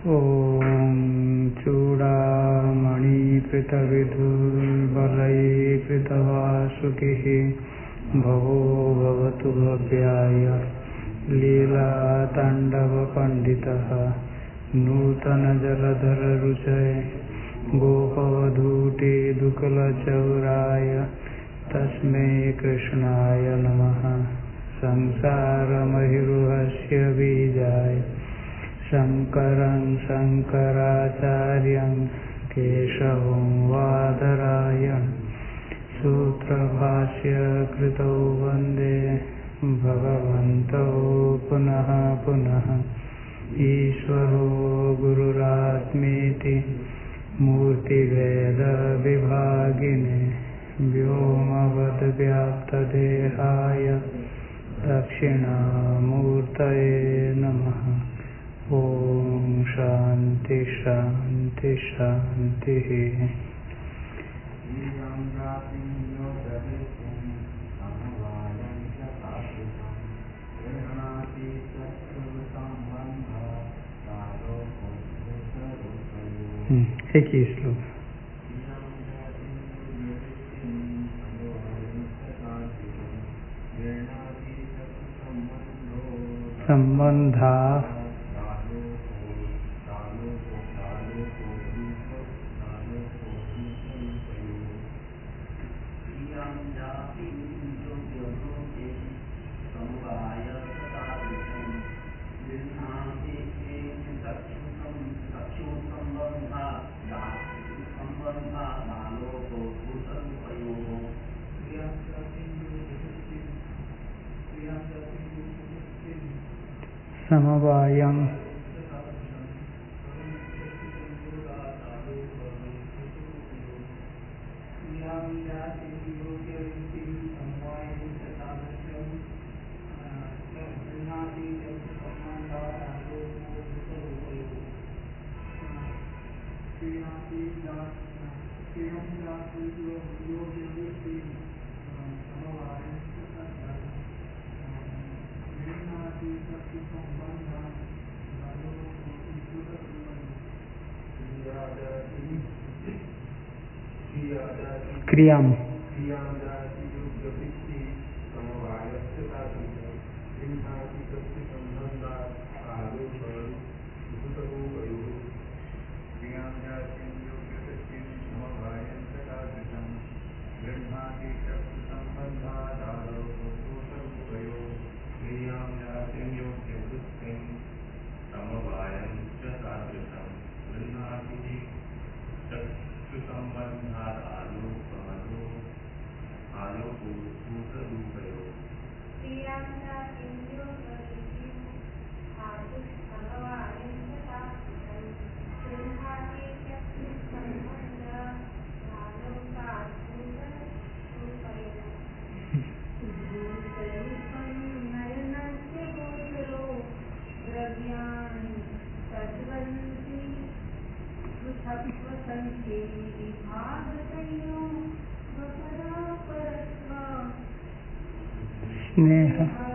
ॐ चूडामणिकृतविधुर्बलैकृतवासुकिः भवो भवतु भव्याय लीलाताण्डवपण्डितः नूतनजलधररुचये गोपवधूटे दुकुलचौराय तस्मै कृष्णाय नमः। संसारमहिरुहस्य बीजाय शङ्करं शङ्कराचार्यं केशवं वादरायणं सूत्रभाष्य कृतौ वन्दे भगवन्तौ पुनः पुनः। ईश्वरो गुरुरात्मेति मूर्तिभेदविभागिने व्योमवद्व्याप्तदेहाय दक्षिणामूर्तये नमः। ओम शांति शांति शांति। एक ही श्लोक। संबंधा समवायं क्रियाम स्नेह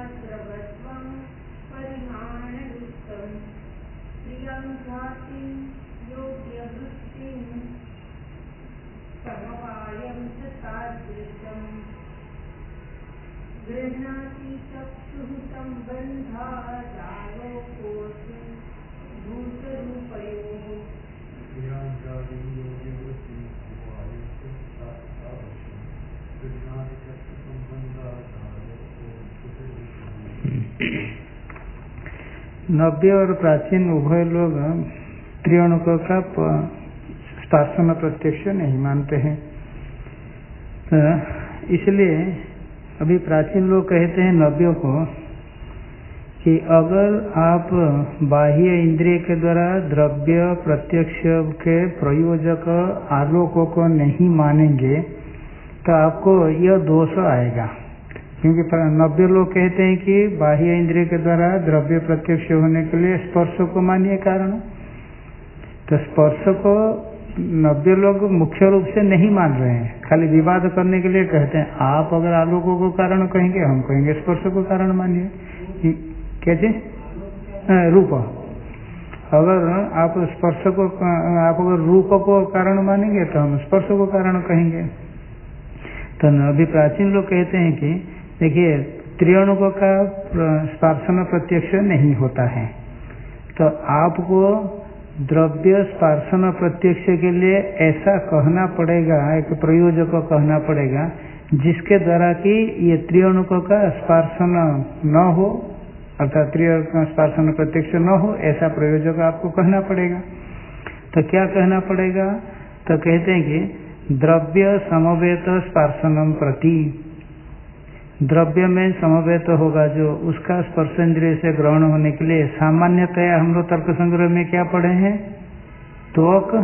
नव्य और प्राचीन उभय लोग त्रिअणुकों का शासन प्रत्यक्ष नहीं मानते हैं। तो इसलिए अभी प्राचीन लोग कहते हैं नव्यों को कि अगर आप बाह्य इंद्रिय के द्वारा द्रव्य प्रत्यक्ष के प्रयोजक आलोकों को नहीं मानेंगे तो आपको यह दोष आएगा। क्योंकि नव्य लोग कहते हैं कि बाह्य इंद्रिय के द्वारा द्रव्य प्रत्यक्ष होने के लिए स्पर्श को मानिए कारण। तो स्पर्श को नव्य लोग मुख्य रूप से नहीं मान रहे हैं, खाली विवाद करने के लिए कहते हैं। आप अगर आलोकों को कारण कहेंगे, हम कहेंगे स्पर्श को कारण मानिए। क्या चीज? रूप। अगर आप स्पर्श को, आप अगर रूप को कारण मानेंगे तो हम स्पर्श को कारण कहेंगे। तो अभी प्राचीन लोग कहते हैं कि देखिए त्रिअणुकों का स्पर्शन प्रत्यक्ष नहीं होता है, तो आपको द्रव्य स्पर्शन प्रत्यक्ष के लिए ऐसा कहना पड़ेगा, एक प्रयोजक कहना पड़ेगा जिसके द्वारा कि ये त्रिअणुकों का स्पर्शन न हो, अर्थात त्रिअणुक का स्पर्शन प्रत्यक्ष न हो, ऐसा प्रयोजक आपको कहना पड़ेगा। तो क्या कहना पड़ेगा? तो कहते हैं कि द्रव्य समवेत स्पर्शनम प्रति, द्रव्य में समवेत होगा जो, उसका स्पर्शेंद्रिय से ग्रहण होने के लिए सामान्यतया हम लोग तर्क संग्रह में क्या पढ़े हैं? त्वक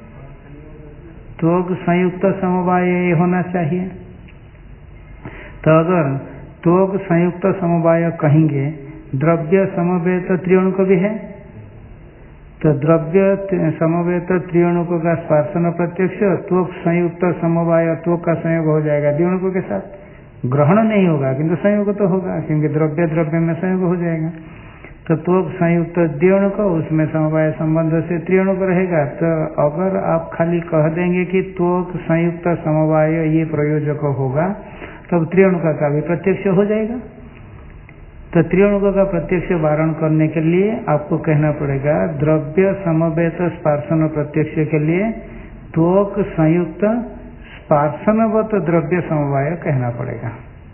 संयुक्त समवाय ये होना चाहिए। तो अगर त्वक संयुक्त समवाय कहेंगे, द्रव्य समवेत त्रिअणुक भी है, तो द्रव्य समवेत त्रिअणुकों का स्पर्शन प्रत्यक्ष त्वक संयुक्त समवाय, त्वक का संयोग हो जाएगा द्विअणुकों के साथ, ग्रहण नहीं होगा किंतु संयोग तो होगा, क्योंकि द्रव्य द्रव्य में संयोग हो जाएगा। तो त्वक संयुक्त द्विअणुक, उसमें समवाय संबंध से त्रिअणुक रहेगा। तो अगर आप खाली कह देंगे कि त्वक संयुक्त समवाय ये प्रयोजक होगा, तब त्रिअणुक का भी प्रत्यक्ष हो जाएगा। तो त्रिअणुक का प्रत्यक्ष वारण करने के लिए आपको कहना पड़ेगा द्रव्य समवेत स्पर्शन प्रत्यक्ष के लिए त्वक संयुक्त स्पर्शनवत द्रव्य समवाय कहना पड़ेगा।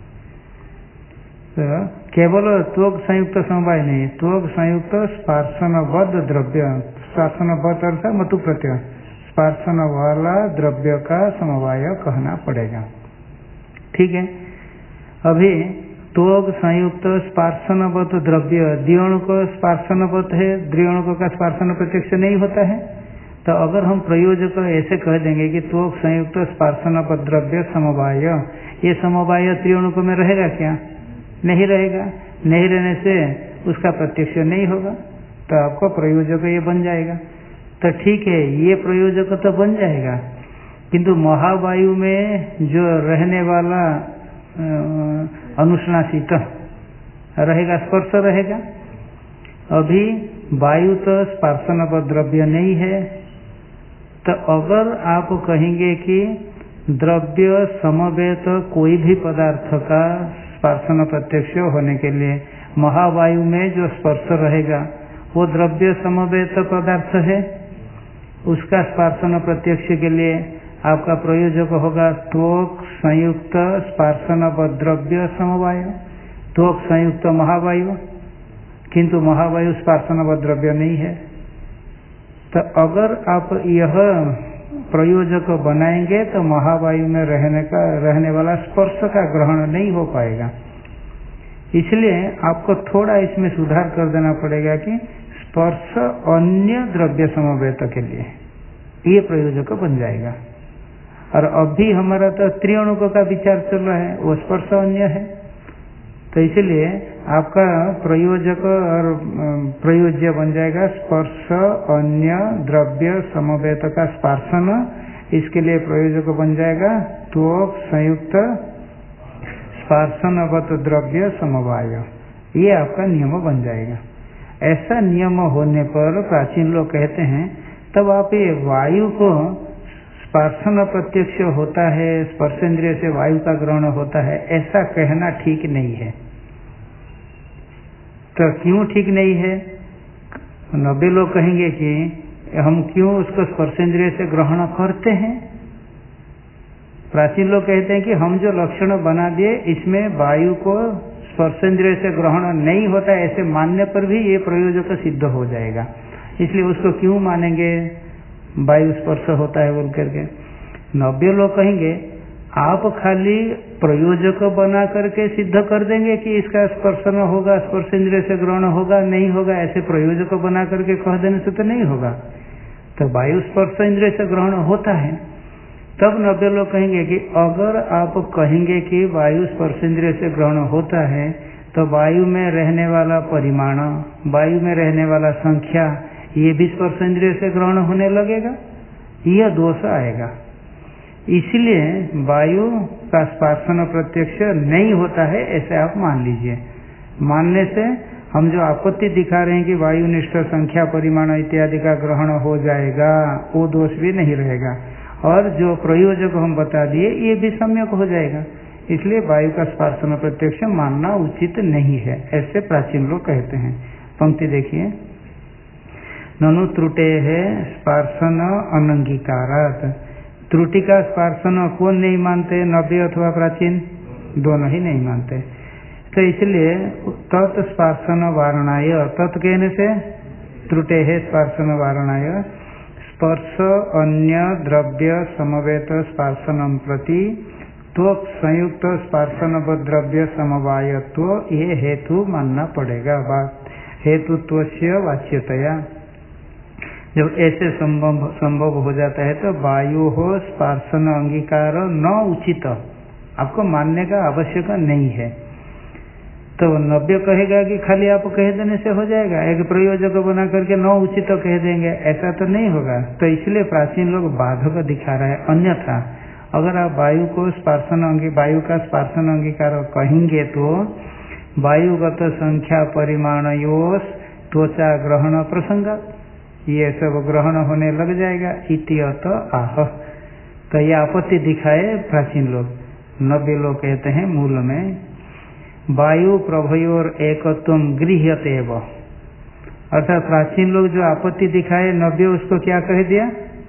तो केवल त्वक संयुक्त समवाय नहीं, त्वक संयुक्त स्पर्शनवद द्रव्य, स्पर्शनवद अर्थात मतु प्रत्यय, स्पर्शन वाला द्रव्य का समवाय कहना पड़ेगा। ठीक है। अभी त्वक संयुक्त स्पर्शनवत द्रव्य, द्विअणुक स्पर्शनवत है, द्विअणुक का स्पर्शन प्रत्यक्ष नहीं होता है। तो अगर हम प्रयोजक ऐसे कह देंगे कि त्वक संयुक्त स्पर्शनवत द्रव्य समवाय, ये समवाय त्रिअणुक में रहेगा क्या? नहीं रहेगा। नहीं रहने से उसका प्रत्यक्ष नहीं होगा, तो आपका प्रयोजक ये बन जाएगा। तो ठीक है, ये प्रयोजक तो बन जाएगा, किंतु महावायु में जो रहने वाला अनुष्णासित रहेगा, स्पर्श रहेगा। अभी वायु तो स्पर्शनवत द्रव्य नहीं है, तो अगर आप कहेंगे कि द्रव्य समवेत कोई भी पदार्थ का स्पर्शन प्रत्यक्ष होने के लिए महावायु में जो स्पर्श रहेगा वो द्रव्य समवेत पदार्थ है, उसका स्पर्शन प्रत्यक्ष के लिए आपका प्रयोजक होगा त्वक संयुक्त स्पर्शनवत द्रव्य समवाय, त्वक संयुक्त महावायु, किंतु महावायु स्पर्शनवत द्रव्य नहीं है। तो अगर आप यह प्रयोजक बनाएंगे तो महावायु में रहने वाला स्पर्श का ग्रहण नहीं हो पाएगा। इसलिए आपको थोड़ा इसमें सुधार कर देना पड़ेगा कि स्पर्श अन्य द्रव्य समवेत के लिए ये प्रयोजक बन जाएगा। और अभी हमारा तो त्रिअणुक का विचार चल रहा है, वो स्पर्श अन्य है, तो इसलिए आपका प्रयोजक और प्रयोज्य बन जाएगा स्पर्श अन्य द्रव्य समवेत का स्पर्शन। इसके लिए प्रयोजक बन जाएगा त्वक संयुक्त स्पर्शनवत द्रव्य समवाय, ये आपका नियम बन जाएगा। ऐसा नियम होने पर प्राचीन लोग कहते हैं तब आप ये वायु को स्पर्शन प्रत्यक्ष होता है, स्पर्शेंद्रिय से वायु का ग्रहण होता है, ऐसा कहना ठीक नहीं है। तो क्यों ठीक नहीं है? 90 लोग कहेंगे कि हम क्यों उसको स्पर्शेंद्रिय से ग्रहण करते हैं। प्राचीन लोग कहते हैं कि हम जो लक्षण बना दिए इसमें वायु को स्पर्शेंद्रिय से ग्रहण नहीं होता, ऐसे मानने पर भी ये प्रयोजक सिद्ध हो जाएगा, इसलिए उसको क्यों मानेंगे वायु स्पर्श होता है बोल करके। 90 लोग कहेंगे आप खाली प्रयोजक बना करके सिद्ध कर देंगे कि इसका स्पर्शन होगा, स्पर्शेंद्रिय से ग्रहण होगा, नहीं होगा, ऐसे प्रयोजक बना करके कह देने से तो नहीं होगा। तो वायु स्पर्श इंद्रिय से ग्रहण होता है। तब 90 लोग कहेंगे कि अगर आप कहेंगे कि वायु स्पर्शेंद्रिय से ग्रहण होता है तो वायु में रहने वाला परिमाण, वायु में रहने वाला संख्या, ये भी स्पर्शेंद्रिय से ग्रहण होने लगेगा, यह दोष आएगा। इसलिए वायु का स्पर्शन प्रत्यक्ष नहीं होता है ऐसे आप मान लीजिए। मानने से हम जो आपत्ति दिखा रहे हैं कि वायुनिष्ठ संख्या परिमाण इत्यादि का ग्रहण हो जाएगा, वो दोष भी नहीं रहेगा, और जो प्रयोजक हम बता दिए ये भी सम्यक हो जाएगा। इसलिए वायु का स्पर्शन प्रत्यक्ष मानना उचित नहीं है, ऐसे प्राचीन लोग कहते हैं। पंक्ति देखिए, ननु त्रुटे है स्पर्शन अनंगीकारात। त्रुटि का स्पर्शन कौन नहीं मानते, नव्य अथवा प्राचीन, दोनों ही नहीं मानते। तो इसलिए तत्स्पर्शन वारणाय, तत् कहने से त्रुटे है स्पर्शन वारणाय, स्पर्श अन्य द्रव्य समवेत स्पर्शनम प्रति तो संयुक्त स्पर्शन द्रव्य समवायत्व, ये हेतु मानना पड़ेगा। हेतुत्व से वाच्यतया जब ऐसे संभव हो जाता है तो वायु हो स्पर्शन अंगीकार न उचित, आपको मानने का आवश्यक नहीं है। तो नव्य कहेगा कि खाली आप कह देने से हो जाएगा, एक प्रयोजक बना करके न उचित कह देंगे, ऐसा तो नहीं होगा। तो इसलिए प्राचीन लोग बाधक दिखा रहा है। अन्यथा अगर आप वायु को वायु का स्पर्शन अंगीकार कहेंगे तो वायुगत संख्या परिमाणयोस त्वचा ग्रहण प्रसंग, ये सब ग्रहण होने लग जाएगा। इत्यत आह, तो ये आपत्ति दिखाए प्राचीन लोग। नव्य लोग कहते हैं मूल में वायु प्रभयोर एकत्व गृह्यते एव, अर्थात प्राचीन लोग जो आपत्ति दिखाए नव्य उसको क्या कह दिया,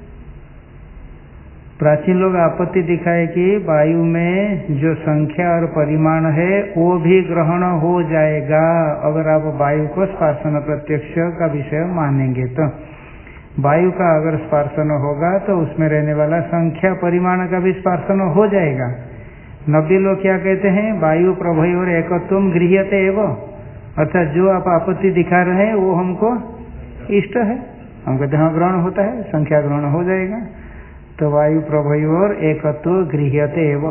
प्राचीन लोग आपत्ति दिखाए कि वायु में जो संख्या और परिमाण है वो भी ग्रहण हो जाएगा अगर आप वायु को स्पर्शन प्रत्यक्ष का विषय मानेंगे। तो वायु का अगर स्पर्शन होगा तो उसमें रहने वाला संख्या परिमाण का भी स्पर्शन हो जाएगा। नव्य लोग क्या कहते हैं, वायु प्रभयोर एकत्व गृह्यते एव, अर्थात जो आप आपत्ति दिखा रहे हैं वो हमको इष्ट है, हम कहते हैं ग्रहण होता है, संख्या ग्रहण हो जाएगा। तो वायु प्रभयोर एकत्व गृह्यते एव।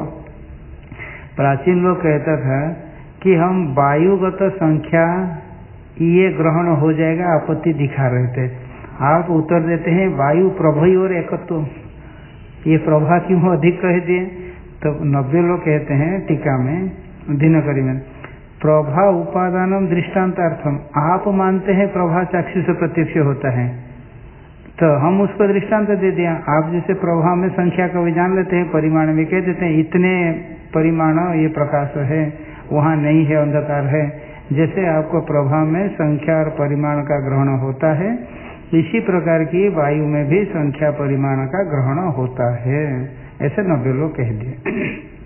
प्राचीन लोग कहता था कि हम वायुगत संख्या ये ग्रहण हो जाएगा, आपत्ति दिखा रहे थे। आप उत्तर देते हैं वायु प्रभयोर एकत्व, ये प्रभा क्यों अधिक कह दिए। तो नव्य लोग कहते हैं टीका में दिनकरी में, प्रभा उपादानम दृष्टांतार्थम, आप मानते हैं प्रभा चाक्षुष प्रत्यक्ष होता है, तो हम उसको दृष्टांत दे दिया। आप जैसे प्रभा में संख्या को भी जान लेते हैं, परिमाण भी कह देते हैं इतने परिमाण ये प्रकाश है, वहाँ नहीं है, अंधकार है। जैसे आपको प्रभा में संख्या और परिमाण का ग्रहण होता है, इसी प्रकार की वायु में भी संख्या परिमाण का ग्रहण होता है, ऐसे नव्य लोग कह दिए।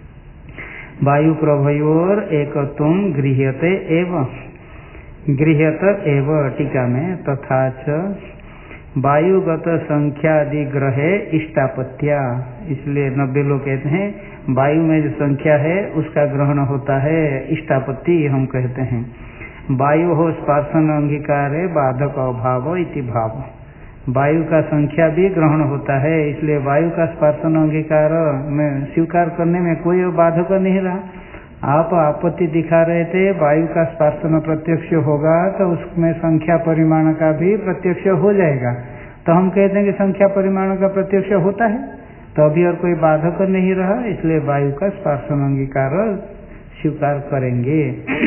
वायु प्रभयोर एकत्व गृह्यते एव, गृह्यत एव टीका में, तथा च वायुगत संख्यादि ग्रहे इष्टापत्या, इसलिए नव्य लोग कहते हैं वायु में जो संख्या है उसका ग्रहण होता है, इष्टापत्ति हम कहते हैं। वायु हो स्पर्शन अंगीकारे बाधक अभाव इति भाव, वायु का संख्या भी ग्रहण होता है, इसलिए वायु का स्पर्शन अंगीकार में स्वीकार करने में कोई बाधक नहीं रहा। आप आपत्ति दिखा रहे थे वायु का स्पर्शन प्रत्यक्ष होगा तो उसमें संख्या परिमाण का भी प्रत्यक्ष हो जाएगा, तो हम कहते हैं कि संख्या परिमाण का प्रत्यक्ष होता है, तो अभी और कोई बाधक नहीं रहा, इसलिए वायु का स्पर्शन अंगीकार स्वीकार करेंगे।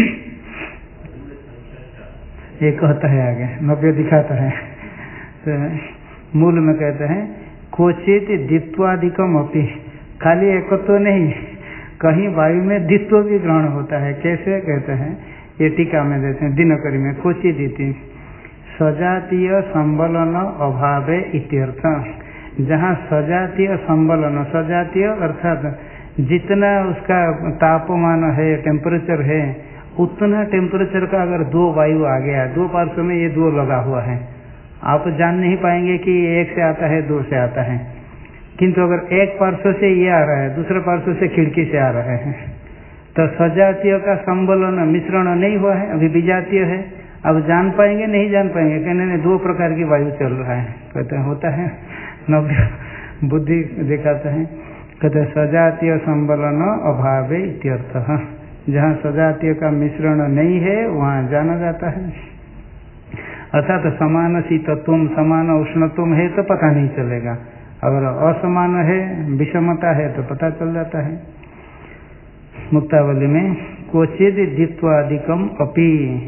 ये कहता है आगे नव्य दिखाता है, तो मूल में कहते हैं क्वचित द्वित्वादिकम अपि, खाली एकत्व नहीं, कहीं वायु में द्वित्व भी ग्रहण होता है। कैसे कहते हैं, ये टीका में देते हैं दिनकरी में, क्वचित सजातीय संबलन अभावे इत्यर्थ, जहाँ सजातीय संबलन, सजातीय अर्थात जितना उसका तापमान है, टेम्परेचर है, उतना टेम्परेचर का अगर दो वायु आ गया, दो पार्श्व में ये दो लगा हुआ है, आप जान नहीं पाएंगे कि एक से आता है दो से आता है, किंतु अगर एक पार्श्व से ये आ रहा है, दूसरे पार्श्व से खिड़की से आ रहे हैं, तो सजातीय का संबलन मिश्रण नहीं हुआ है, अभी विजातीय है। अब जान पाएंगे नहीं जान पाएंगे, कहने में दो प्रकार की वायु चल रहा है, कहते हैं होता है, नव्य बुद्धि दिखाते हैं, कहते सजातीय संबलन अभावे इत्यर्थः, जहाँ सजातीय का मिश्रण नहीं है वहाँ जाना जाता है। अर्थात समान शीतत्व समान उष्णत्व है तो पता नहीं चलेगा, अगर असमान है विषमता है तो पता चल जाता है। मुक्तावली में क्वचिद द्वित्वादिकम अपि,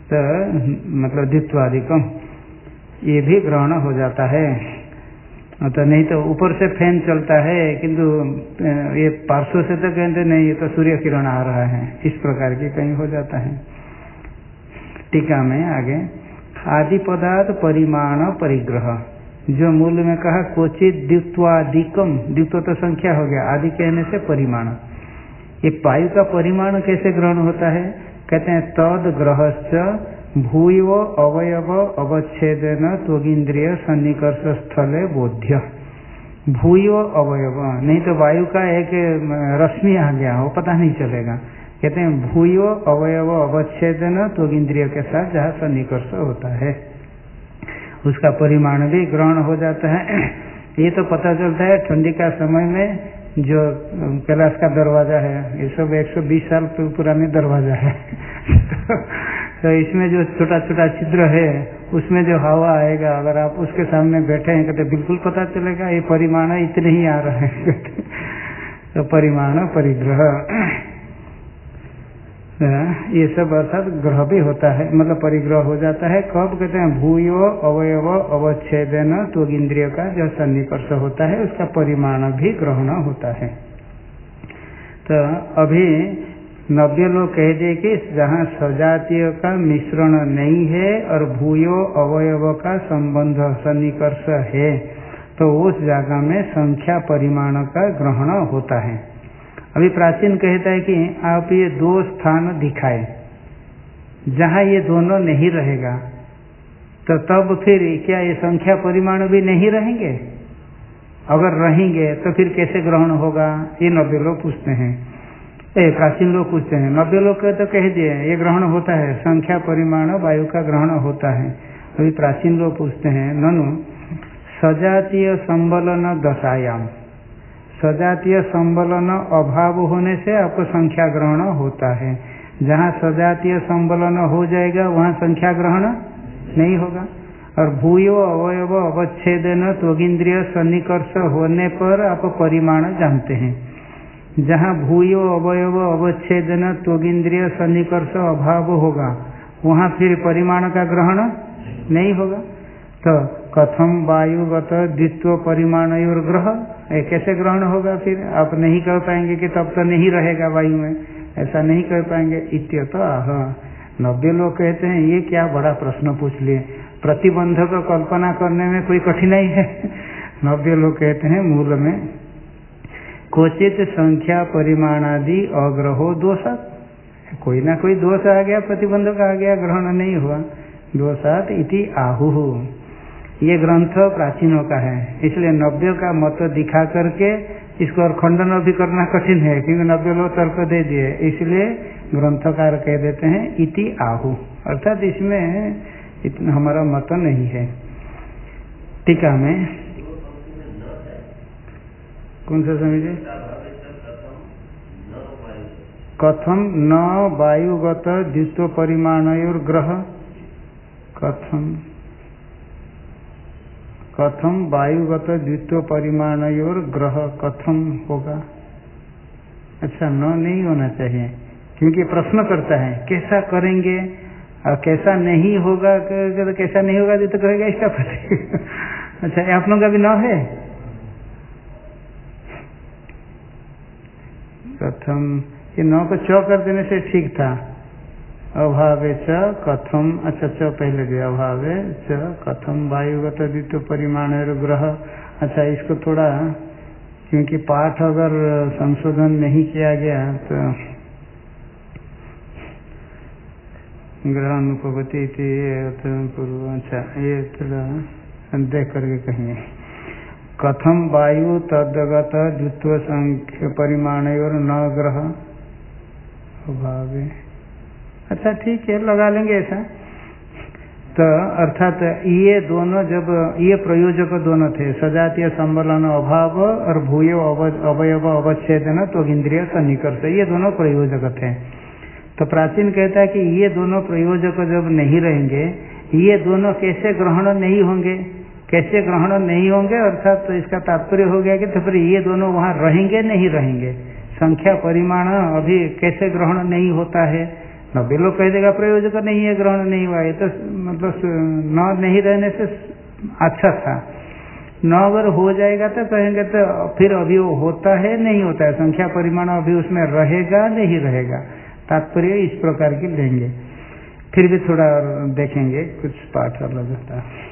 तो मतलब द्वित्वादिकम ये भी ग्रहण हो जाता है। तो नहीं तो ऊपर से फैन चलता है किंतु ये पार्श्व से तो कहते नहीं ये तो सूर्य किरण आ रहा है, इस प्रकार की कहीं हो जाता है। टीका में आगे आदि पदार्थ परिमाण परिग्रह, जो मूल में कहा क्वचित द्वित्वादिकम, द्वित्व तो संख्या हो गया, आदि कहने से परिमाण। ये वायु का परिमाण कैसे ग्रहण होता है? कहते हैं तद ग्रहश्च भूयो अवयव अवच्छेदन त्वगिंद्रिय सन्निकर्ष स्थले बोध्य। भूयो अवयव, नहीं तो वायु का एक रश्मि आ गया वो पता नहीं चलेगा। कहते हैं भूयो अवयव अवच्छेदन त्वगिंद्रिय के साथ जहाँ सन्निकर्ष होता है उसका परिमाण भी ग्रहण हो जाता है। ये तो पता चलता है ठंडी का समय में जो कैलाश का दरवाजा है, ये सब 120 साल पुराने दरवाजा है तो इसमें जो छोटा छोटा छिद्र है उसमें जो हवा आएगा, अगर आप उसके सामने बैठे हैं कहते बिल्कुल पता चलेगा ये परिमाण इतने ही आ रहे हैं तो परिमाण परिग्रह ये सब अर्थात ग्रह भी होता है, मतलब परिग्रह हो जाता है। कब? कहते हैं भूयो अवयव अवच्छेदन त्वगिंद्रिय का जो सन्निकर्ष होता है उसका परिमाण भी ग्रहण होता है। तो अभी 90 लोग कह दिए कि जहाँ सजातीय का मिश्रण नहीं है और भूयो अवयव का संबंध सन्निकर्ष है तो उस जगह में संख्या परिमाण का ग्रहण होता है। अभी प्राचीन कहता है कि आप ये दो स्थान दिखाए जहाँ ये दोनों नहीं रहेगा, तो तब फिर क्या ये संख्या परिमाण भी नहीं रहेंगे? अगर रहेंगे तो फिर कैसे ग्रहण होगा? ये 90 लोग पूछते हैं, प्राचीन लोग पूछते हैं। 90 लोग तो कह दिए ये ग्रहण होता है, संख्या परिमाण वायु का ग्रहण होता है। अभी प्राचीन लोग पूछते हैं ननु सजातीय संबलन दशायाम, सजातीय संबलन अभाव होने से आपको संख्या ग्रहण होता है। जहाँ सजातीय संबलन हो जाएगा वहाँ संख्या ग्रहण नहीं होगा। और भूयो अवयव अवच्छेदन त्वगिंद्रिय सन्निकर्ष होने पर आप परिमाण जानते हैं। जहाँ भूयो अवयव अवच्छेदन त्वगिंद्रिय सन्निकर्ष अभाव होगा वहाँ फिर परिमाण का ग्रहण नहीं होगा। तो कथम वायुगत द्वित्व परिमाण और ग्रह, कैसे ग्रहण होगा? फिर आप नहीं कह पाएंगे कि तब तो नहीं रहेगा वायु में, ऐसा नहीं कह पाएंगे। इत्यतः आह 90 लोग कहते हैं ये क्या बड़ा प्रश्न पूछ लिए, प्रतिबंध को कल्पना करने में कोई कठिनाई है? 90 लोग कहते हैं मूल में क्वचित संख्या परिमाणादि अग्रहो दोषात, कोई ना कोई दोष आ गया, प्रतिबंध का आ गया, ग्रहण नहीं हुआ। दोषात इति आहु, ये ग्रंथ प्राचीनों का है, इसलिए 90 का मत दिखा करके इसको और खंडन भी करना कठिन है क्योंकि 90 लोग तर्क दे दिए, इसलिए ग्रंथकार कह देते हैं इति आहु, अर्थात इसमें इतना हमारा मत नहीं है। टीका में कौन सा समझे? कथम न वायुगत द्वित्व परिमाणयोर ग्रह, कथम वायुगत द्वित्व परिमाणयोर ग्रह कथम होगा? अच्छा, न नहीं होना चाहिए क्योंकि प्रश्न करता है कैसा करेंगे और कैसा नहीं होगा। तो कैसा नहीं होगा तो कहेगा इसका पता अच्छा, आप लोगों का भी न है। कथम, ये न को च कर देने से ठीक था। अभावे च कथम, अच्छा च पहले गया, अभावे च कथम वायुगत द्वित्व परिमाण ग्रह। अच्छा, इसको थोड़ा क्योंकि पाठ अगर संशोधन नहीं किया गया तो ग्रह अनुपगति पूर्व, अच्छा ये थोड़ा देख करके कहेंगे। कथम वायु तदगत द्वित्व संख्य परिमाण और न ग्रह अभावे, अच्छा ठीक है लगा लेंगे ऐसा। तो अर्थात ये दोनों जब ये प्रयोजक दोनों थे, सजातीय संबलन अभाव और भूयो अवयव अवच्छेदन त्वगिंद्रिय सन्निकर्ष, ये दोनों प्रयोजक थे। तो प्राचीन कहता है कि ये दोनों प्रयोजक जब नहीं रहेंगे, ये दोनों कैसे ग्रहण नहीं होंगे? कैसे ग्रहण नहीं होंगे अर्थात तो इसका तात्पर्य हो गया कि तो फिर ये दोनों वहाँ रहेंगे नहीं रहेंगे। संख्या परिमाण अभी कैसे ग्रहण नहीं होता है? 90 लोग कह देगा प्रयोजक नहीं है, ग्रहण नहीं हुआ, ये तो मतलब न नहीं रहने से अच्छा था। न अगर हो जाएगा तो कहेंगे तो फिर अभी वो होता है नहीं होता है, संख्या परिमाण अभी उसमें रहेगा नहीं रहेगा, तात्पर्य इस प्रकार की लेंगे। फिर भी थोड़ा देखेंगे, कुछ पाठ अलग होता है।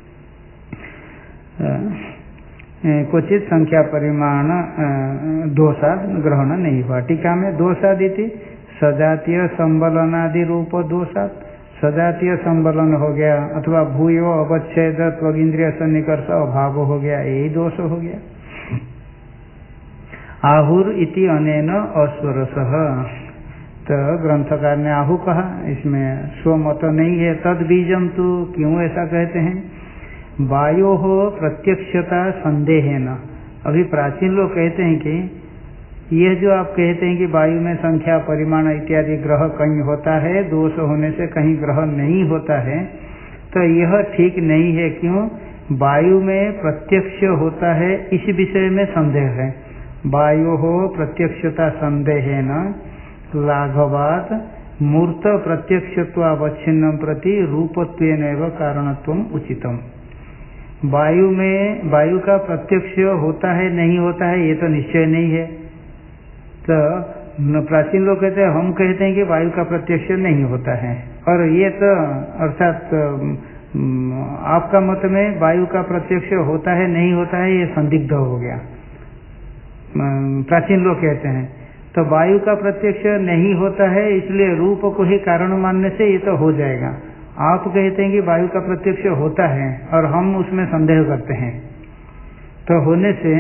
क्वचित संख्या परिमाण दोषाद ग्रहण नहीं हुआ। टीका में दोषादिति सजातीय संबलनादि रूप दोषात, सजातीय संबलन हो गया अथवा भूयो अवच्छेद त्वगिंद्रिय सन्निकर्ष अभाव हो गया, यही दोष हो गया। आहुर इति अनेन अस्वरसः, तो ग्रंथकार ने आहु कहा, इसमें स्वमत नहीं है। तद बीजम तो क्यों ऐसा कहते हैं? वायो हो प्रत्यक्षता संदेहेन। अभी प्राचीन लोग कहते हैं कि यह जो आप कहते हैं कि वायु में संख्या परिमाण इत्यादि ग्रह कहीं होता है, दोष होने से कहीं ग्रह नहीं होता है, तो यह ठीक नहीं है। क्यों? वायु में प्रत्यक्ष होता है, इस विषय में संदेह है। वायु हो प्रत्यक्षता संदेहेन लाघवात मूर्त प्रत्यक्षत्वावच्छिन्नं प्रति रूपत्वेनैव कारणत्वम् उचितम्। वायु में वायु का प्रत्यक्ष होता है नहीं होता है ये तो निश्चय नहीं है। तो प्राचीन लोग कहते हैं, हम कहते हैं कि वायु का प्रत्यक्ष नहीं होता है, और ये तो अर्थात आपका मत में वायु का प्रत्यक्ष होता है नहीं होता है, ये संदिग्ध हो गया। प्राचीन लोग कहते हैं तो वायु का प्रत्यक्ष नहीं होता है, इसलिए रूप को ही कारण मानने से ये तो हो जाएगा। आप कहते हैं कि वायु का प्रत्यक्ष होता है और हम उसमें संदेह करते हैं, तो होने से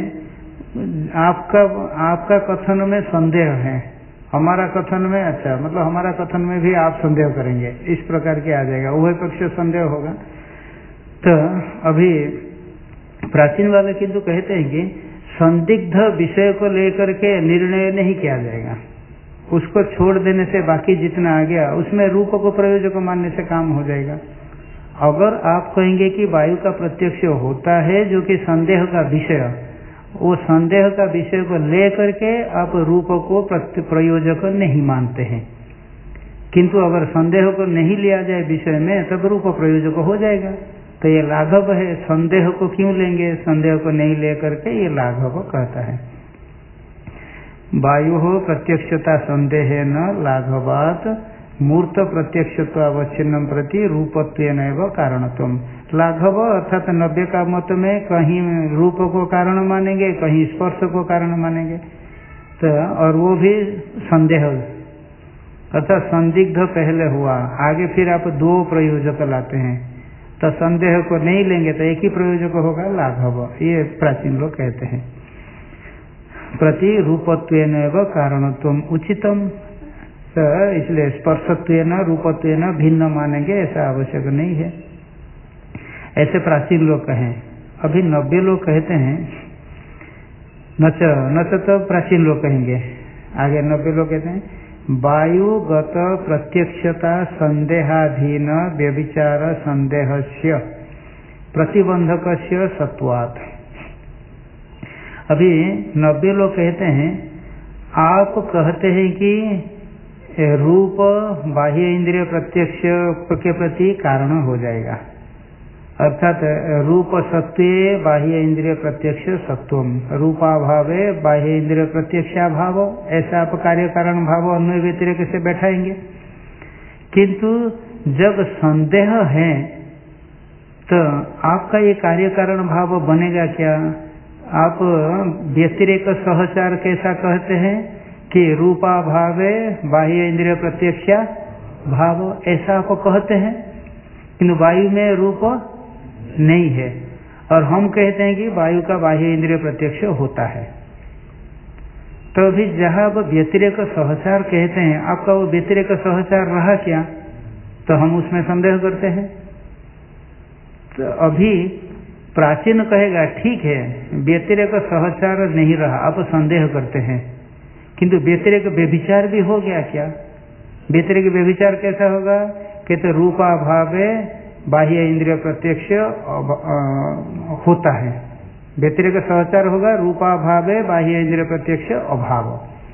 आपका कथन में संदेह है, हमारा कथन में अच्छा, मतलब हमारा कथन में भी आप संदेह करेंगे, इस प्रकार के आ जाएगा, उभय पक्ष संदेह होगा। तो अभी प्राचीन वाले किंतु कहते हैं कि संदिग्ध विषय को लेकर के निर्णय नहीं किया जाएगा, उसको छोड़ देने से बाकी जितना आ गया उसमें रूप को प्रयोजक मानने से काम हो जाएगा। अगर आप कहेंगे कि वायु का प्रत्यक्ष होता है जो कि संदेह का विषय, वो संदेह का विषय को ले करके आप रूप को प्रयोजक नहीं मानते हैं, किंतु अगर संदेह को नहीं लिया जाए विषय में तब रूप प्रयोजक हो जाएगा। तो ये लाघव है, संदेह को क्यों लेंगे? संदेह को नहीं ले करके ये लाघव कहता है। वायु हो प्रत्यक्षता संदेह न लाघवात मूर्त प्रत्यक्षत्वावच्छिन्नं प्रति रूपत्वेनैव कारणत्वम्। लाघव अर्थात 90 का मत में कहीं रूप को कारण मानेंगे, कहीं स्पर्श को कारण मानेंगे, तो और वो भी संदेह अर्थात संदिग्ध पहले हुआ, आगे फिर आप 2 प्रयोजक लाते हैं, तो संदेह को नहीं लेंगे तो एक ही प्रयोजक होगा, लाघव। ये प्राचीन लोग कहते हैं। प्रति रूपत्वेनैव कारणत्वम् उचितम, तो इसलिए स्पर्शत्वेन रूपत्वेन भिन्न मानेंगे ऐसा आवश्यक नहीं है, ऐसे प्राचीन लोग कहें। अभी 90 लोग कहते हैं नच तो प्राचीन लोग कहेंगे, आगे 90 लोग कहते हैं वायुगत प्रत्यक्षता संदेहाधीन व्यभिचार संदेहस्य प्रतिबंधकस्य सत्वात्। अभी 90 लोग कहते हैं आप कहते हैं कि रूप बाह्य इंद्रिय प्रत्यक्ष के प्रति कारण हो जाएगा, अर्थात रूप सत्वे बाह्य इंद्रिय प्रत्यक्ष सत्वम, रूपाभावे बाह्य इंद्रिय प्रत्यक्षाभाव, ऐसा आप कार्य कारण भाव अन्वय व्यतिरेक से बैठाएंगे। किंतु जब संदेह है तो आपका ये कार्य कारण भाव बनेगा क्या? आप व्यतिरेक सहचार कैसा कहते हैं कि रूपाभावे बाह्य इंद्रिय प्रत्यक्षा भाव, ऐसा आप कहते हैं, किंतु वायु में रूप नहीं है, और हम कहते हैं कि वायु का बाह्य इंद्रिय प्रत्यक्ष होता है। तो अभी जहां आप व्यतिरेक सहचार कहते हैं, आपका वो व्यतिरेक सहचार रहा क्या? तो हम उसमें संदेह करते हैं। तो अभी प्राचीन कहेगा ठीक है व्यतिरेक सहचार नहीं रहा, आप संदेह करते हैं, किंतु व्यतिरेक व्यभिचार भी हो गया क्या? व्यतिरेक व्यभिचार कैसा होगा? कहते रूपाभावे बाह्य इंद्रिय प्रत्यक्ष होता है, व्यतिरेक सहचार होगा रूपाभावे बाह्य इंद्रिय प्रत्यक्ष अभाव,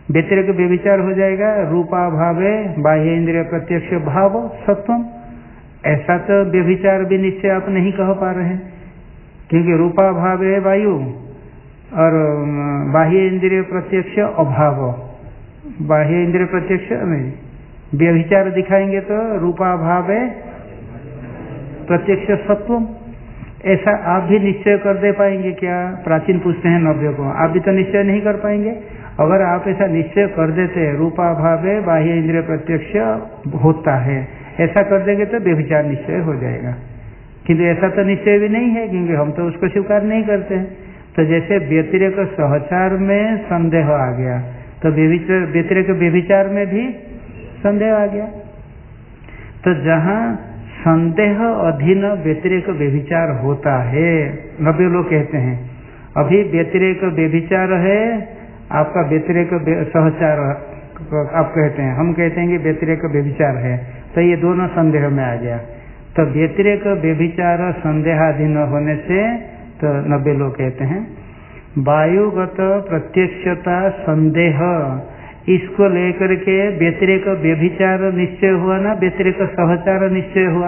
व्यतिरेक व्यभिचार हो जाएगा रूपाभावे बाह्य इंद्रिय प्रत्यक्ष भाव सत्वम। ऐसा तो व्यभिचार भी निश्चय आप नहीं कह पा रहे हैं, क्योंकि रूपाभावे वायु और बाह्य इंद्रिय प्रत्यक्ष अभाव, बाह्य इंद्रिय प्रत्यक्ष नहीं, व्यभिचार दिखाएंगे तो रूपाभावे प्रत्यक्ष सत्वम। ऐसा आप भी निश्चय कर दे पाएंगे क्या? प्राचीन पूछते हैं नव्य को, आप भी तो निश्चय नहीं कर पाएंगे। अगर आप ऐसा निश्चय कर देते रूपाभावे बाह्य इंद्रिय प्रत्यक्ष होता है, ऐसा कर देंगे तो व्यभिचार निश्चय हो जाएगा। किंतु ऐसा तो निश्चय भी नहीं है, क्योंकि हम तो उसको स्वीकार नहीं करते हैं। तो जैसे व्यतिरेक सहचार में संदेह आ गया, तो व्यतिरेक व्यभिचार में भी संदेह आ गया। तो जहाँ संदेह अधीन व्यतिरेक व्यभिचार होता है, नब्बे लोग कहते हैं अभी व्यतिरेक व्यभिचार है, आपका व्यतिरेक सहचार आप कहते हैं, हम कहते हैं कि व्यतिरेक व्यभिचार है, तो ये दोनों संदेह में आ गया। तो व्यतिरेक व्यभिचार संदेहाधीन होने से तो 90 लोग कहते हैं वायुगत प्रत्यक्षता संदेह, इसको लेकर के व्यतिरेक व्यभिचार निश्चय हुआ ना व्यतिरेक सहचार निश्चय हुआ?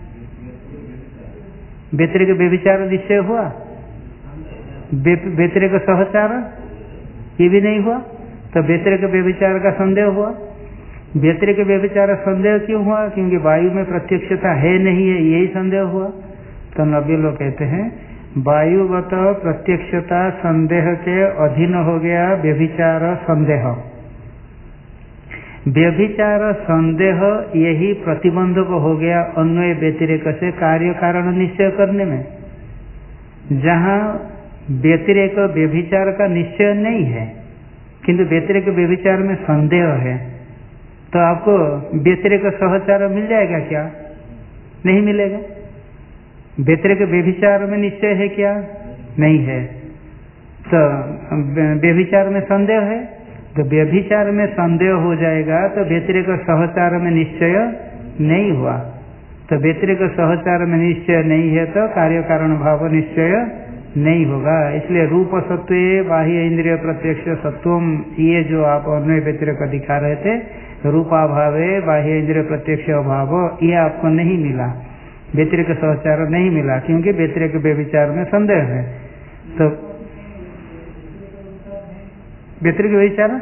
व्यतिरेक व्यभिचार निश्चय हुआ, व्यतिरेक सहचार ये भी नहीं हुआ, तो व्यतिरेक व्यभिचार का संदेह हुआ। व्यतिरेक व्यभिचार संदेह क्यों हुआ? क्योंकि वायु में प्रत्यक्षता है नहीं है, यही संदेह हुआ। तो 90 लोग कहते हैं वायुगत प्रत्यक्षता संदेह के अधीन हो गया व्यभिचार संदेह। व्यभिचार संदेह यही प्रतिबंधक हो गया अन्वय व्यतिरेक से कार्य कारण निश्चय करने में। जहाँ व्यतिरेक व्यभिचार का निश्चय नहीं है किंतु व्यतिरेक व्यभिचार में संदेह है, तो आपको व्यतिरेक सहचार मिल जाएगा क्या? नहीं मिलेगा। व्यतिरेक व्यभिचार में निश्चय है क्या? नहीं है। तो व्यभिचार में संदेह है, तो व्यभिचार में संदेह हो जाएगा तो व्यतिरेक सहचार में निश्चय नहीं हुआ। तो व्यतिरेक सहचार में निश्चय नहीं है तो कार्य कारण भाव निश्चय नहीं होगा। इसलिए रूप सत्व बाह्य इंद्रिय प्रत्यक्ष सत्वम, ये जो आप अन्वय व्यतिरेक दिखा रहे थे, रूपाभावे बाह्य इंद्रिय प्रत्यक्ष अभाव, ये आपको नहीं मिला, व्यतिरेक सहचार नहीं मिला, क्योंकि व्यतिरेक व्यभिचार में संदेह है। तो व्यतिरेक व्यभिचार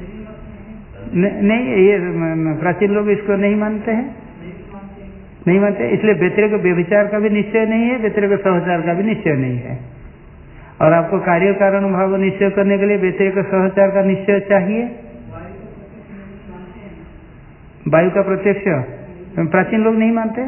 नहीं, ये प्राचीन लोग इसको नहीं मानते हैं, नहीं मानते। इसलिए व्यतिरेक व्यभिचार का भी निश्चय नहीं है, व्यतिरेक सहचार का भी निश्चय नहीं है। और आपको कार्य कारण भाव निश्चय करने के लिए व्यतिरेक सहचार का निश्चय चाहिए। वायु का प्रत्यक्ष प्राचीन लोग नहीं मानते,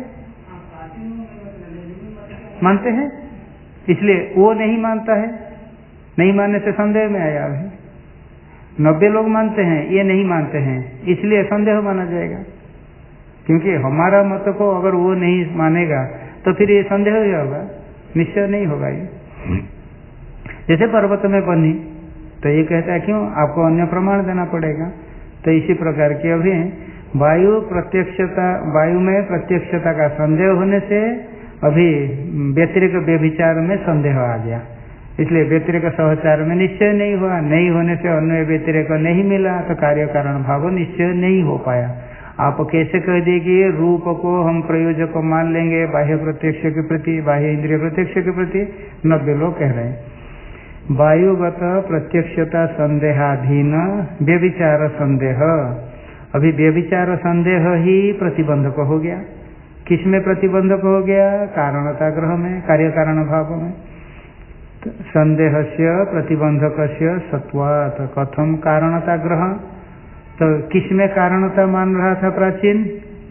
मानते हैं, इसलिए वो नहीं मानता है, नहीं मानने से संदेह में आया है। 90 लोग मानते हैं, ये नहीं मानते हैं, इसलिए संदेह माना जाएगा। क्योंकि हमारा मत को अगर वो नहीं मानेगा तो फिर ये संदेह ही होगा, निश्चय नहीं होगा। ये जैसे पर्वत में बनी, तो ये कहता है क्यों, आपको अन्य प्रमाण देना पड़ेगा। तो इसी प्रकार की अभी वायु प्रत्यक्षता, वायु में प्रत्यक्षता का संदेह होने से अभी व्यतिरेक व्यभिचार में संदेह आ गया, इसलिए व्यतिरेक सहचार में निश्चय नहीं हुआ, नहीं होने से अन्वय व्यतिरेक नहीं मिला, तो कार्य कारण भाव निश्चय नहीं हो पाया। आप कैसे कह दिए कि रूप को हम प्रयोजक मान लेंगे बाह्य प्रत्यक्ष के प्रति, बाह्य इंद्रिय प्रत्यक्ष के प्रति? 90 लोग कह रहे हैं वायुगत प्रत्यक्षता संदेहाधीन व्यभिचार संदेह। अभी व्यभिचार संदेह ही प्रतिबंधक हो गया। किसमें प्रतिबंधक हो गया? कारणता ग्रह में, कार्य कारण भाव में। संदेह से प्रतिबंधक से सत्वात् कथम कारणता ग्रह। तो किसमें कारणता मान रहा था प्राचीन?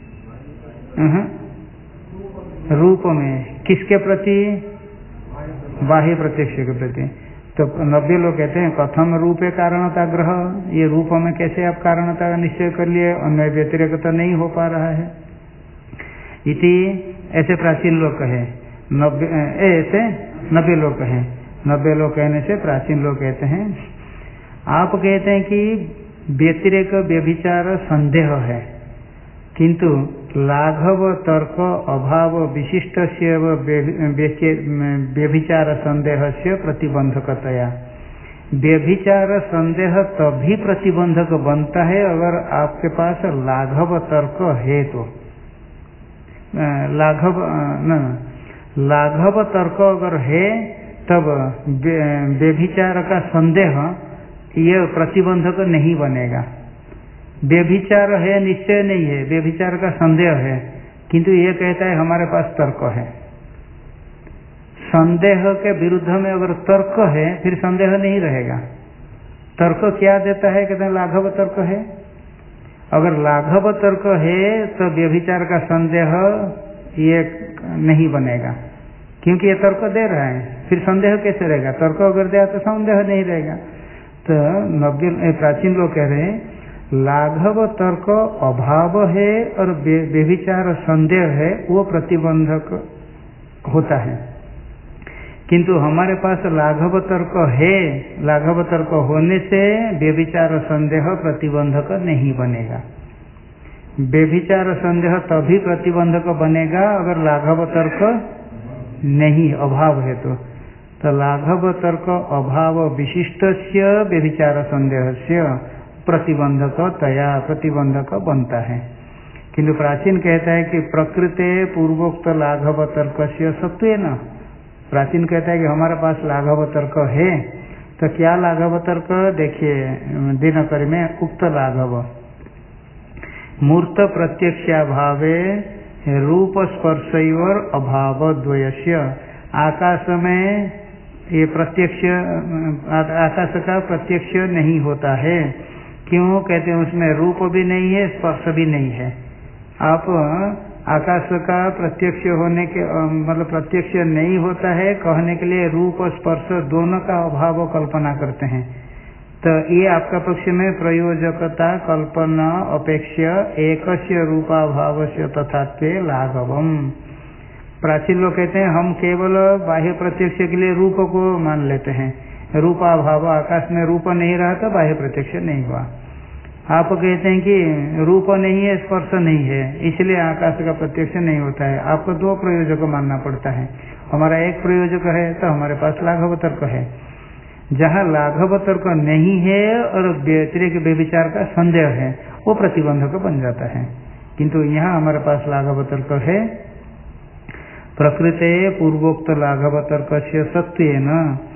रूप में। किसके प्रति? बाह्य प्रत्यक्ष के प्रति। तो 90 लोग कहते हैं कथम रूपे कारणता ग्रह, ये रूप में कैसे आप कारणता का निश्चय कर लिए, अन्वय व्यतिरेक तो नहीं हो पा रहा है। इति ऐसे प्राचीन लोग कहे, ऐसे 90 लोग कहे। 90 लोग कहने से प्राचीन लोग कहते हैं, आप कहते हैं कि व्यतिरेक व्यभिचार संदेह है, किंतु लाघव तर्क अभाव विशिष्ट से व्यभिचार संदेह से प्रतिबंधकतया, व्यभिचार संदेह तभी प्रतिबंधक बनता है अगर आपके पास लाघव तर्क है तो। लाघव तर्क अगर है तब व्यभिचार का संदेह ये प्रतिबंधक नहीं बनेगा। व्यभिचार है निश्चय नहीं है, व्यभिचार का संदेह है, किंतु ये कहता है हमारे पास तर्क है। संदेह के विरुद्ध में अगर तर्क है फिर संदेह नहीं रहेगा। तर्क क्या देता है, कहते हैं लाघव तर्क है। अगर लाघव तर्क है तो व्यभिचार का संदेह ये नहीं बनेगा, क्योंकि ये तर्क दे रहा है, फिर संदेह कैसे रहेगा। तर्क अगर दिया तो संदेह नहीं रहेगा। तो प्राचीन लोग कह रहे हैं लाघव तर्क अभाव है और व्यभिचार संदेह है वो प्रतिबंधक होता है, किंतु हमारे पास लाघव तर्क है। लाघव तर्क होने से व्यभिचार संदेह प्रतिबंधक नहीं बनेगा। व्यभिचार संदेह तभी प्रतिबंधक बनेगा अगर लाघव तर्क नहीं, अभाव है तो लाघव तर्क अभाव विशिष्टस्य व्यभिचार संदेहस्य प्रतिबंधक तया प्रतिबंधक बनता है। किंतु प्राचीन कहता है कि प्रकृते पूर्वोक्त लाघव तर्कस्य सत्वेन। प्राचीन कहता है कि हमारे पास लाघव तर्क है, तो क्या लाघव तर्क, देखिए दिनकरी में उक्त लाघव मूर्त प्रत्यक्षाभावे रूप स्पर्शयोर अभाव द्वयस्य। आकाश में ये प्रत्यक्ष, आकाश का प्रत्यक्ष नहीं होता है, क्यों कहते हैं उसमें रूप भी नहीं है स्पर्श भी नहीं है। आप आकाश का प्रत्यक्ष होने के मतलब प्रत्यक्ष नहीं होता है कहने के लिए रूप स्पर्श दोनों का अभाव कल्पना करते हैं, तो ये आपका पक्ष में प्रयोजकता कल्पना अपेक्षा एकस्य रूपाभावस्य तथात्वे लाघवम। प्राचीन लोग कहते हैं हम केवल बाह्य प्रत्यक्ष के लिए रूप को मान लेते हैं, रूपाभाव, आकाश में रूप नहीं रहा तो बाह्य प्रत्यक्ष नहीं हुआ। आप कहते हैं कि रूप नहीं है स्पर्श नहीं है इसलिए आकाश का प्रत्यक्ष नहीं होता है। आपको दो प्रयोजक मानना पड़ता है। हमारा एक प्रयोजक है तो हमारे पास लाघव तर्क है। जहाँ लाघव तर्क नहीं है और व्यतिरेक व्यभिचार का संदेह है वो प्रतिबंधक बन जाता है, किंतु यहाँ हमारे पास लाघव तर्क है। प्रकृते पूर्वोक्त लाघव तर्क से सत्वेन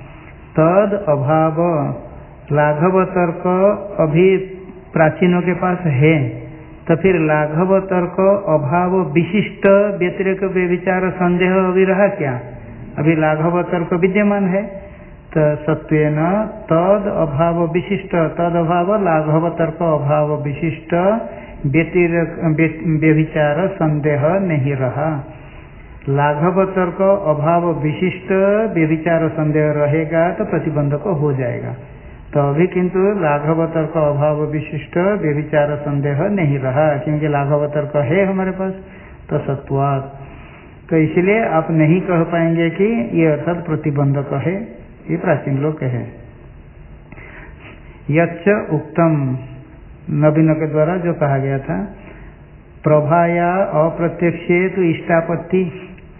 तद अभाव। लाघव तर्क अभी प्राचीनों के पास है तो फिर लाघव तर्क अभाव विशिष्ट व्यतिरेक व्यभिचार संदेह अभी रहा क्या, अभी लाघव तर्क विद्यमान है। तो सत्वेन तद अभाव विशिष्ट, तद अभाव लाघव तर्क अभाव विशिष्ट व्यतिरेक व्यभिचार संदेह नहीं रहा। लाघव तर्क अभाव विशिष्ट व्यभिचार संदेह रहेगा तो प्रतिबंधक हो जाएगा। तो अभी किंतु लाघव तर्क अभाव विशिष्ट व्यभिचार संदेह नहीं रहा, क्योंकि लाघव तर्क है हमारे पास तो सत्वात्। तो इसलिए आप नहीं कह पाएंगे कि ये अर्थात प्रतिबंधक है, ये प्राचीन लोग कहे। यच्च उक्तम, नवीनों के द्वारा जो कहा गया था, प्रभाया अप्रत्यक्षे तो इष्टापत्ति।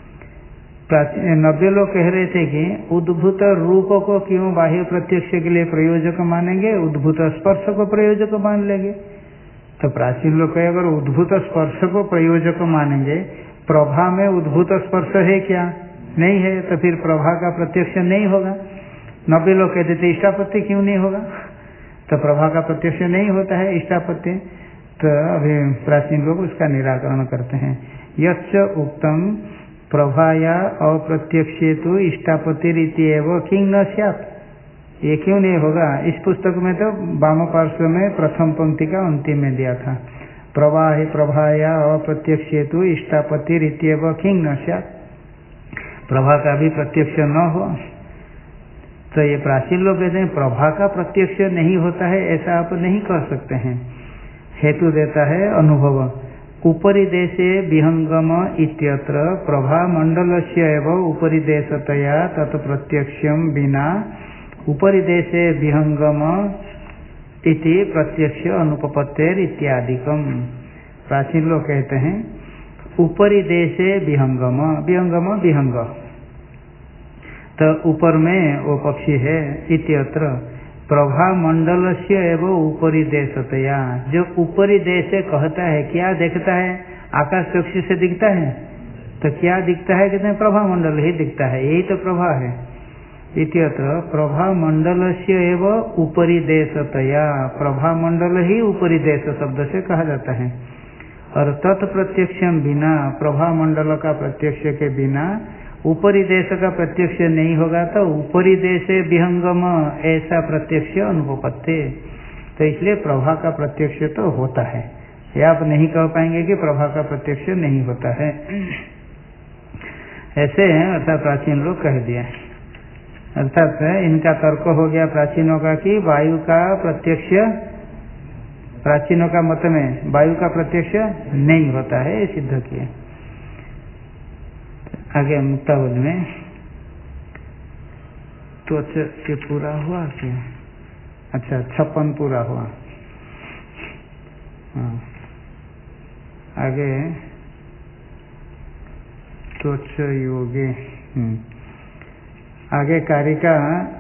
नब्बे लोग कह रहे थे कि उद्भूत रूप को क्यों बाह्य प्रत्यक्ष के लिए प्रयोजक मानेंगे, उद्भूत स्पर्श को प्रयोजक मान लेंगे। तो प्राचीन लोग कहे अगर उद्भूत स्पर्श को प्रयोजक मानेंगे, प्रभा में उद्भूत स्पर्श है क्या, नहीं है, तो फिर प्रभा का प्रत्यक्ष नहीं होगा। नब्बे लोग कहते थे इष्टापत्ति क्यों नहीं होगा, तो प्रभा का प्रत्यक्ष नहीं होता है इष्टापत्ति। तो अभी प्राचीन लोग उसका निराकरण करते हैं। यच्च उक्तम प्रभाया अप्रत्यक्षे तो इष्टापत्ति रीति एवं किंग न स्यात्, ये क्यों नहीं होगा। इस पुस्तक में तो वाम पार्श्व में प्रथम पंक्ति का अंतिम में दिया था, प्रभाया अप्रत्यक्षे तो इष्टापत्ति रीति एवं किंग न स्यात्, प्रभा का भी प्रत्यक्ष न हो। तो ये प्राचीन लोग कहते हैं प्रभा का प्रत्यक्ष नहीं होता है, ऐसा आप नहीं कह सकते हैं। हेतु देता है अनुभव। उपरि देशे विहंगम इत्यत्र प्रभा मंडलस्य एवं उपरि देशतया तत् प्रत्यक्षम बिना उपरि देशे विहंगम इति प्रत्यक्ष अनुपपत्तेर इत्यादिकम। प्राचीन लोग कहते हैं उपरि देशे विहंगम, विहंगम विहंग, तो ऊपर में वो पक्षी है। इत्यत्र प्रभा मंडल से एवं ऊपरी देशतया, जो ऊपरी देश से कहता है क्या देखता है, आकाश चक्षु से दिखता है, तो क्या दिखता है, कहते हैं प्रभा मंडल ही दिखता है, यही तो प्रभा है। इत्यत्र प्रभा मंडल से एवं ऊपरी देशतया, प्रभा मंडल ही ऊपरी देश शब्द से कहा जाता है। और तत्प्रत्यक्षम बिना, प्रभा मंडल का प्रत्यक्ष के बिना ऊपरी देश का प्रत्यक्ष नहीं होगा, तो ऊपरी देश विहंगम ऐसा प्रत्यक्ष अनुपत्ति, तो इसलिए प्रभा का प्रत्यक्ष तो होता है, ये आप नहीं कह पाएंगे कि प्रभा का प्रत्यक्ष नहीं होता है, ऐसे अर्थात प्राचीन लोग कह दिया। अर्थात इनका तर्क हो गया प्राचीनों का कि वायु का प्रत्यक्ष, प्राचीनों का मत में वायु का प्रत्यक्ष नहीं होता है, ये सिद्ध किए। आगे मुक्तावल में त्वच के पूरा हुआ क्या? अच्छा 56 पूरा हुआ। हाँ। आगे त्वच योगे, आगे कार्य का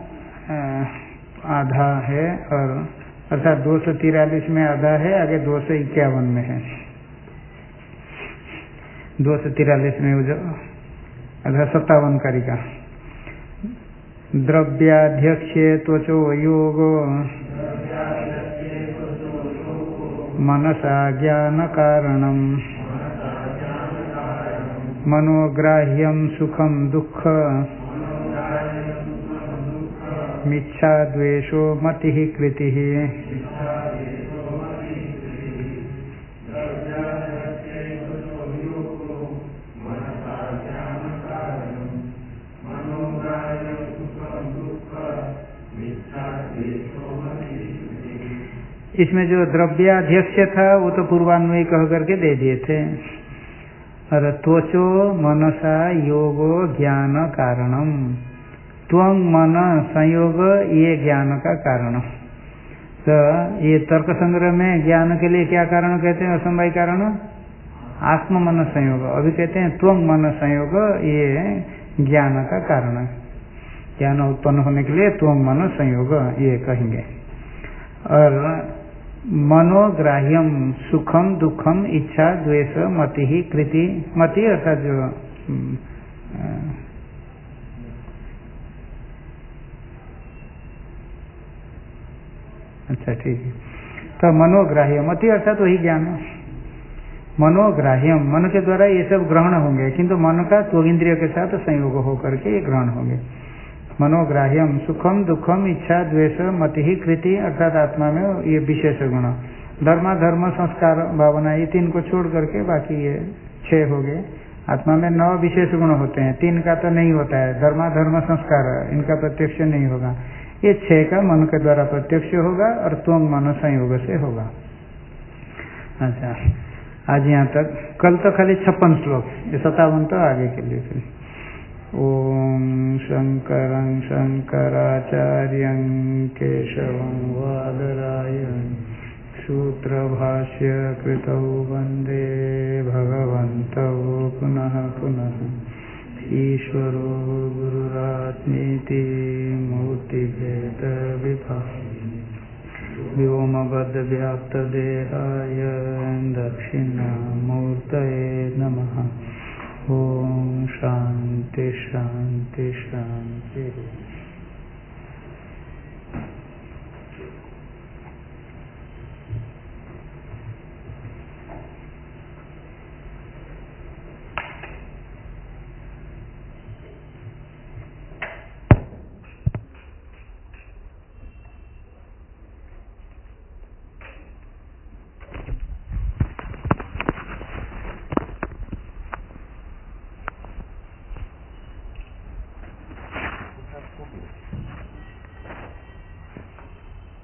आधा है, और अर्थात 243 में आधा है, आगे 251 में है। 243 में जो आधा 57 कार्य का द्रव्याध्यक्षे त्वचो योगो मनसा ज्ञान कारणम मनोग्राह्यम सुखम दुख मिच्छा द्वेषो मतिः कृतिः। इसमें जो द्रव्याध्यक्ष था वो तो पूर्वान्वयी कह करके दे दिए थे, और त्वचो मनसा योगो ज्ञान कारणम, त्वं मन संयोग ये ज्ञान का कारण। तो ये तर्क संग्रह में ज्ञान के लिए क्या कारण कहते हैं, असमवाय कारण आत्म मन संयोग, अभी कहते हैं त्वं मन संयोग ये ज्ञान का कारण, ज्ञान उत्पन्न होने के लिए त्वं मन संयोग ये कहेंगे। और मनोग्राह्यम सुखम दुखम इच्छा द्वेष मति ही कृति, मति अर्थात जो अच्छा ठीक है, तो मनोग्राह्य मति अर्थात वही ज्ञान, मनोग्राह्यम मन के द्वारा ये सब ग्रहण होंगे, किंतु मन का त्वगिंद्रिय के साथ संयोग होकर के ये ग्रहण होंगे। मनोग्राह्यम सुखम दुखम इच्छा द्वेष मति ही कृति, अर्थात आत्मा में ये विशेष गुण, धर्म धर्म संस्कार भावना, ये 3 को छोड़ करके बाकी ये 6 हो गए। आत्मा में 9 विशेष गुण होते हैं, 3 का तो नहीं होता है, धर्म धर्म संस्कार इनका प्रत्यक्ष नहीं होगा, ये 6 का मन के द्वारा प्रत्यक्ष होगा और त्वं मन संयोग से होगा। अच्छा आज यहाँ तक, कल तो खाली 56 श्लोक, ये 57 तो आगे के लिए फिर। ओम शंकरं शंकराचार्यं केशवं वादरायणं सूत्रभाष्य कृतौ वन्दे भगवन्तौ पुनः पुनः। ईश्वरो गुरुरात्मेति मूर्तिभेद विभागिने व्योमवद्व्याप्तदेहाय दक्षिणामूर्तये नमः। ओम शांति शांति शांति। Cool.